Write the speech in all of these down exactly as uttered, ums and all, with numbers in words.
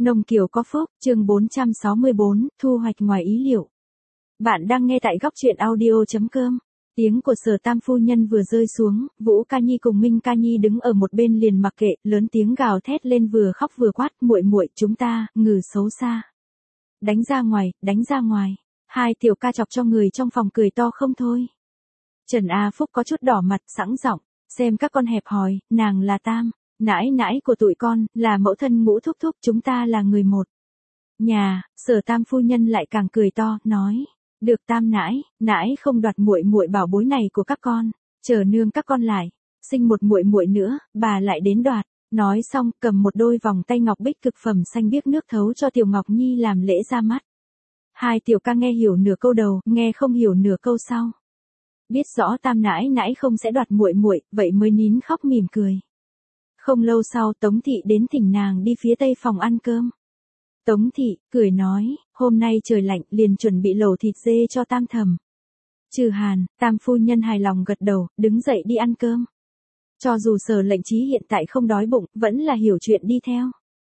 Nông Kiều có phúc, chương bốn trăm sáu mươi bốn, thu hoạch ngoài ý liệu. Bạn đang nghe tại góc truyện audio.com. Tiếng của Sở Tam phu nhân vừa rơi xuống, Vũ Ca Nhi cùng Minh Ca Nhi đứng ở một bên liền mặc kệ, lớn tiếng gào thét lên vừa khóc vừa quát, muội muội chúng ta, ngừ xấu xa. Đánh ra ngoài, đánh ra ngoài. Hai tiểu ca chọc cho người trong phòng cười to không thôi. Trần A Phúc có chút đỏ mặt sẵn giọng, xem các con hẹp hòi, nàng là Tam, nãi nãi của tụi con, là mẫu thân Ngũ thúc thúc, chúng ta là người một nhà. Sở Tam phu nhân lại càng cười to, nói, được Tam nãi, nãi không đoạt muội muội bảo bối này của các con, chờ nương các con lại, sinh một muội muội nữa, bà lại đến đoạt. Nói xong, cầm một đôi vòng tay ngọc bích cực phẩm xanh biếc nước thấu cho Tiểu Ngọc Nhi làm lễ ra mắt. Hai tiểu ca nghe hiểu nửa câu đầu, nghe không hiểu nửa câu sau. Biết rõ Tam nãi nãi không sẽ đoạt muội muội, vậy mới nín khóc mỉm cười. Không lâu sau Tống Thị đến thỉnh nàng đi phía tây phòng ăn cơm. Tống Thị, cười nói, hôm nay trời lạnh liền chuẩn bị lẩu thịt dê cho Tam thẩm. Trừ Hàn, Tam phu nhân hài lòng gật đầu, đứng dậy đi ăn cơm. Cho dù Sở Lệnh Chí hiện tại không đói bụng, vẫn là hiểu chuyện đi theo.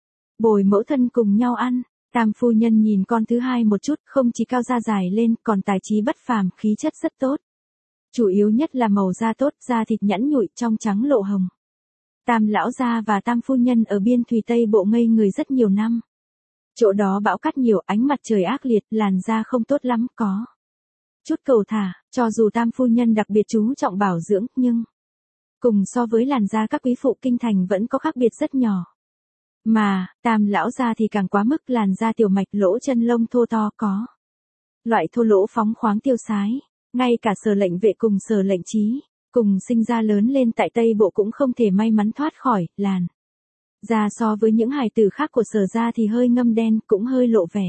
Bồi mẫu thân cùng nhau ăn, Tam phu nhân nhìn con thứ hai một chút, không chỉ cao da dài lên, còn tài trí bất phàm, khí chất rất tốt. Chủ yếu nhất là màu da tốt, da thịt nhẵn nhụi, trong trắng lộ hồng. Tam lão gia và Tam phu nhân ở biên thùy Tây Bộ ngây người rất nhiều năm. Chỗ đó bão cát nhiều, ánh mặt trời ác liệt, làn da không tốt lắm, có chút cầu thả, cho dù Tam phu nhân đặc biệt chú trọng bảo dưỡng, nhưng cùng so với làn da các quý phụ kinh thành vẫn có khác biệt rất nhỏ. Mà, Tam lão gia thì càng quá mức, làn da tiểu mạch, lỗ chân lông thô to, có loại thô lỗ phóng khoáng tiêu sái. Ngay cả Sở Lệnh Vệ cùng Sở Lệnh Chí, cùng sinh ra lớn lên tại Tây Bộ cũng không thể may mắn thoát khỏi làn da so với những hài tử khác của Sở gia thì hơi ngâm đen, cũng hơi lộ vẻ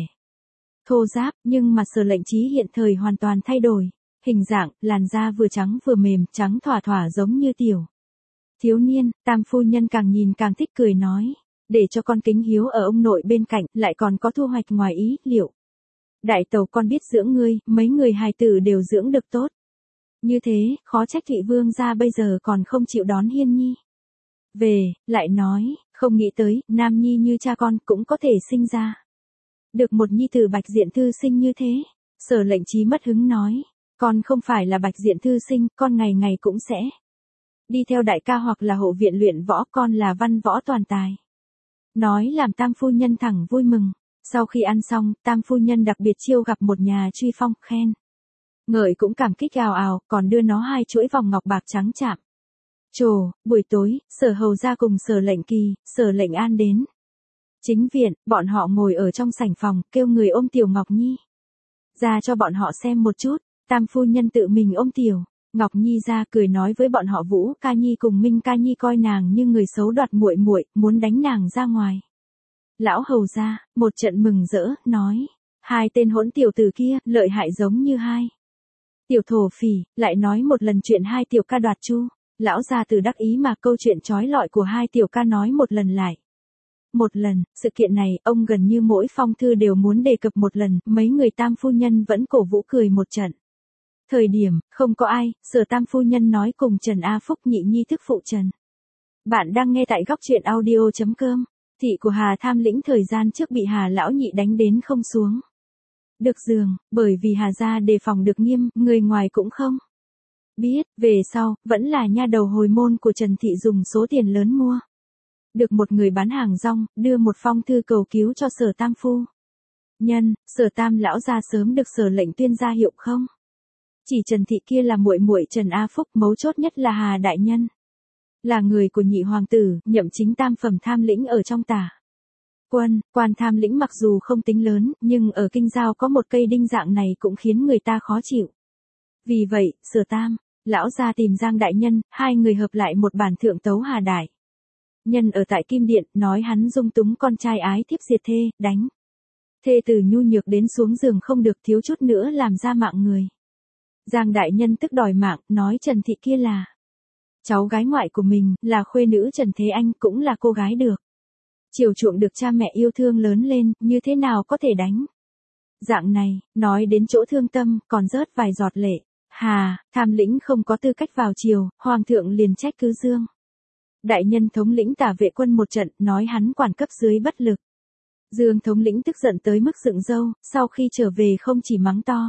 thô ráp, nhưng mà Sở Lệnh Chí hiện thời hoàn toàn thay đổi, hình dạng, làn da vừa trắng vừa mềm, trắng thỏa thỏa giống như tiểu thiếu niên. Tam phu nhân càng nhìn càng thích cười nói, để cho con kính hiếu ở ông nội bên cạnh, lại còn có thu hoạch ngoài ý liệu. Đại tẩu con biết dưỡng ngươi, mấy người hài tử đều dưỡng được tốt. Như thế, khó trách Thụy Vương gia bây giờ còn không chịu đón Hiên Nhi về, lại nói, không nghĩ tới, nam nhi như cha con cũng có thể sinh ra được một nhi tử Bạch Diện thư sinh như thế. Sở Lệnh Chí mất hứng nói, con không phải là Bạch Diện thư sinh, con ngày ngày cũng sẽ đi theo đại ca hoặc là hộ viện luyện võ, con là văn võ toàn tài. Nói làm Tam phu nhân thẳng vui mừng. Sau khi ăn xong, Tam phu nhân đặc biệt chiêu gặp một nhà truy phong, khen ngợi cũng cảm kích ào ào, còn đưa nó hai chuỗi vòng ngọc bạc trắng chạm trổ. Buổi tối, Sở hầu gia cùng Sở Lệnh Kỳ, Sở Lệnh An đến chính viện, bọn họ ngồi ở trong sảnh phòng, kêu người ôm Tiểu Ngọc Nhi ra cho bọn họ xem một chút. Tam phu nhân tự mình ôm Tiểu Ngọc Nhi ra, cười nói với bọn họ Vũ Ca Nhi cùng Minh Ca Nhi coi nàng như người xấu đoạt muội muội, muốn đánh nàng ra ngoài. Lão hầu gia một trận mừng rỡ, nói, hai tên hỗn tiểu tử kia, lợi hại giống như hai tiểu thổ phỉ. Lại nói một lần chuyện hai tiểu ca đoạt chu. Lão gia từ đắc ý mà câu chuyện chói lọi của hai tiểu ca nói một lần lại một lần. Sự kiện này, ông gần như mỗi phong thư đều muốn đề cập một lần, mấy người Tam phu nhân vẫn cổ vũ cười một trận. Thời điểm, không có ai, Sở Tam phu nhân nói cùng Trần A Phúc nhị nhi thức phụ Trần. Bạn đang nghe tại góc truyện audio.com. Thị của Hà Tham Lĩnh thời gian trước bị Hà lão nhị đánh đến không xuống được giường, bởi vì Hà gia đề phòng được nghiêm, người ngoài cũng không biết. Về sau, vẫn là nha đầu hồi môn của Trần Thị dùng số tiền lớn mua được một người bán hàng rong, đưa một phong thư cầu cứu cho Sở Tam phu nhân. Sở Tam lão gia sớm được Sở Lệnh tuyên ra hiệu không chỉ Trần Thị kia là muội muội Trần A Phúc, mấu chốt nhất là Hà đại nhân là người của nhị hoàng tử, nhậm chính tam phẩm tham lĩnh ở trong tả quân. Quan tham lĩnh mặc dù không tính lớn, nhưng ở kinh giao có một cây đinh dạng này cũng khiến người ta khó chịu. Vì vậy, Sở Tam lão gia tìm Giang đại nhân, hai người hợp lại một bản thượng tấu Hà đại nhân ở tại Kim Điện, nói hắn dung túng con trai ái thiếp diệt thê, đánh thê từ nhu nhược đến xuống giường không được, thiếu chút nữa làm ra mạng người. Giang đại nhân tức đòi mạng, nói Trần Thị kia là cháu gái ngoại của mình, là khuê nữ Trần Thế Anh, cũng là cô gái được chiều chuộng được cha mẹ yêu thương lớn lên, như thế nào có thể đánh dạng này. Nói đến chỗ thương tâm, còn rớt vài giọt lệ. Hà Tham lĩnh không có tư cách vào triều, hoàng thượng liền trách cứ Dương đại nhân thống lĩnh tả vệ quân một trận, nói hắn quản cấp dưới bất lực. Dương thống lĩnh tức giận tới mức dựng râu, sau khi trở về không chỉ mắng to.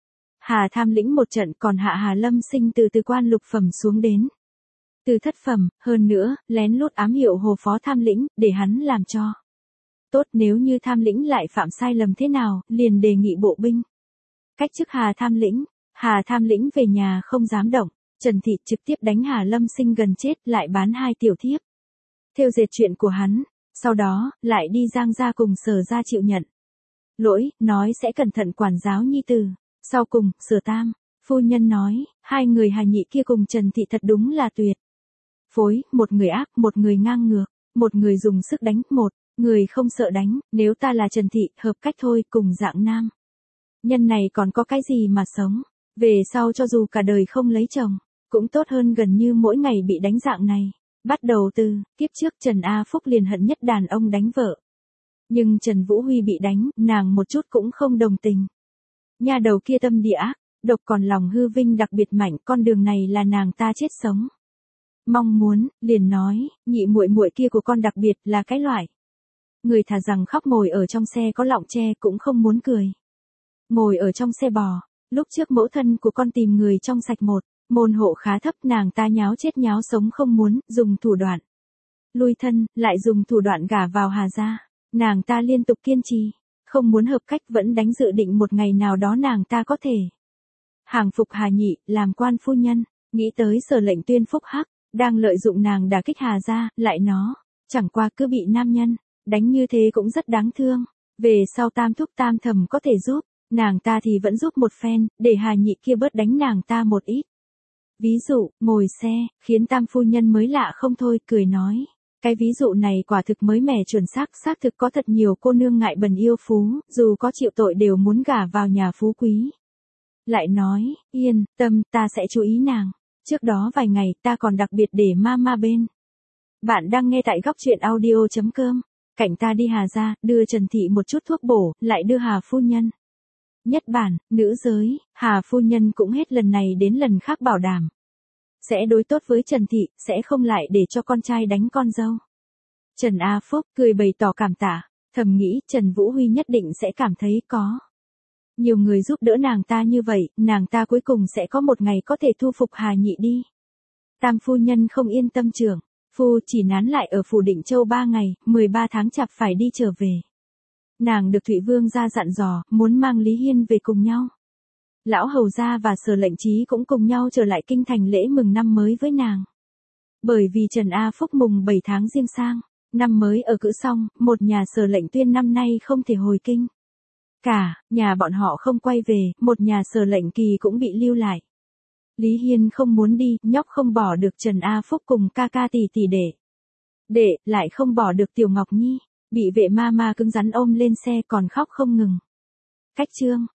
Hà Tham lĩnh một trận còn hạ Hà Lâm Sinh từ từ quan lục phẩm xuống đến. Từ thất phẩm, hơn nữa, lén lút ám hiệu Hồ Phó Tham lĩnh, để hắn làm cho. Tốt, nếu như Tham lĩnh lại phạm sai lầm thế nào, liền đề nghị bộ binh. Cách chức Hà Tham lĩnh, Hà Tham lĩnh về nhà không dám động, Trần Thị trực tiếp đánh Hà Lâm Sinh gần chết lại bán hai tiểu thiếp. Theo dệt chuyện của hắn, sau đó, lại đi Giang gia cùng Sở gia chịu nhận lỗi, nói sẽ cẩn thận quản giáo nhi tử. Sau cùng, Sở Tam, phu nhân nói, hai người Hà Nhị kia cùng Trần Thị thật đúng là tuyệt phối, một người ác, một người ngang ngược, một người dùng sức đánh, một người không sợ đánh, nếu ta là Trần Thị, hợp cách thôi, cùng dạng nam. Nhân này còn có cái gì mà sống, về sau cho dù cả đời không lấy chồng, cũng tốt hơn gần như mỗi ngày bị đánh dạng này. Bắt đầu từ, kiếp trước Trần A Phúc liền hận nhất đàn ông đánh vợ. Nhưng Trần Vũ Huy bị đánh, nàng một chút cũng không đồng tình. Nhà đầu kia tâm địa ác, độc còn lòng hư vinh đặc biệt mạnh, con đường này là nàng ta chết sống. Mong muốn, liền nói, nhị muội muội kia của con đặc biệt là cái loại. Người thà rằng khóc ngồi ở trong xe có lọng tre cũng không muốn cười. Ngồi ở trong xe bò, lúc trước mẫu thân của con tìm người trong sạch một. Môn hộ khá thấp, nàng ta nháo chết nháo sống không muốn, dùng thủ đoạn lui thân, lại dùng thủ đoạn gả vào Hà gia. Nàng ta liên tục kiên trì, không muốn hợp cách, vẫn đánh dự định một ngày nào đó nàng ta có thể hàng phục Hà Nhị, làm quan phu nhân. Nghĩ tới Sở lệnh Tuyên Phúc Hắc, đang lợi dụng nàng đả kích Hà gia, lại nó, chẳng qua cứ bị nam nhân đánh như thế cũng rất đáng thương. Về sau Tam thúc Tam thầm có thể giúp, nàng ta thì vẫn giúp một phen, để Hà Nhị kia bớt đánh nàng ta một ít. Ví dụ, ngồi xe, khiến Tam phu nhân mới lạ không thôi, cười nói. Cái ví dụ này quả thực mới mẻ chuẩn xác, xác thực có thật nhiều cô nương ngại bần yêu phú, dù có chịu tội đều muốn gả vào nhà phú quý. Lại nói, yên tâm, ta sẽ chú ý nàng. Trước đó vài ngày, ta còn đặc biệt để mama bên. Bạn đang nghe tại góc truyện audio chấm com. Cảnh ta đi Hà gia, đưa Trần Thị một chút thuốc bổ, lại đưa Hà phu nhân. Nhất bản, nữ giới, Hà phu nhân cũng hết lần này đến lần khác bảo đảm. Sẽ đối tốt với Trần Thị, sẽ không lại để cho con trai đánh con dâu. Trần A Phúc cười bày tỏ cảm tạ, thầm nghĩ Trần Vũ Huy nhất định sẽ cảm thấy có nhiều người giúp đỡ nàng ta như vậy, nàng ta cuối cùng sẽ có một ngày có thể thu phục Hà Nhị đi. Tam phu nhân không yên tâm trưởng, phu chỉ nán lại ở phủ Định Châu ba ngày, mười ba tháng chạp phải đi trở về. Nàng được Thụy Vương gia dặn dò, muốn mang Lý Hiên về cùng nhau. Lão hầu gia và Sở lệnh Chí cũng cùng nhau trở lại kinh thành lễ mừng năm mới với nàng. Bởi vì Trần A Phúc mùng bảy tháng Giêng sang, năm mới ở cữ xong, một nhà Sở lệnh Tuyên năm nay không thể hồi kinh. Cả, nhà bọn họ không quay về, một nhà Sở lệnh Kỳ cũng bị lưu lại. Lý Hiên không muốn đi, nhóc không bỏ được Trần A Phúc cùng ca ca tỷ tỷ đệ. Đệ, lại không bỏ được Tiểu Ngọc Nhi, bị vệ ma ma cứng rắn ôm lên xe còn khóc không ngừng. Cách chương.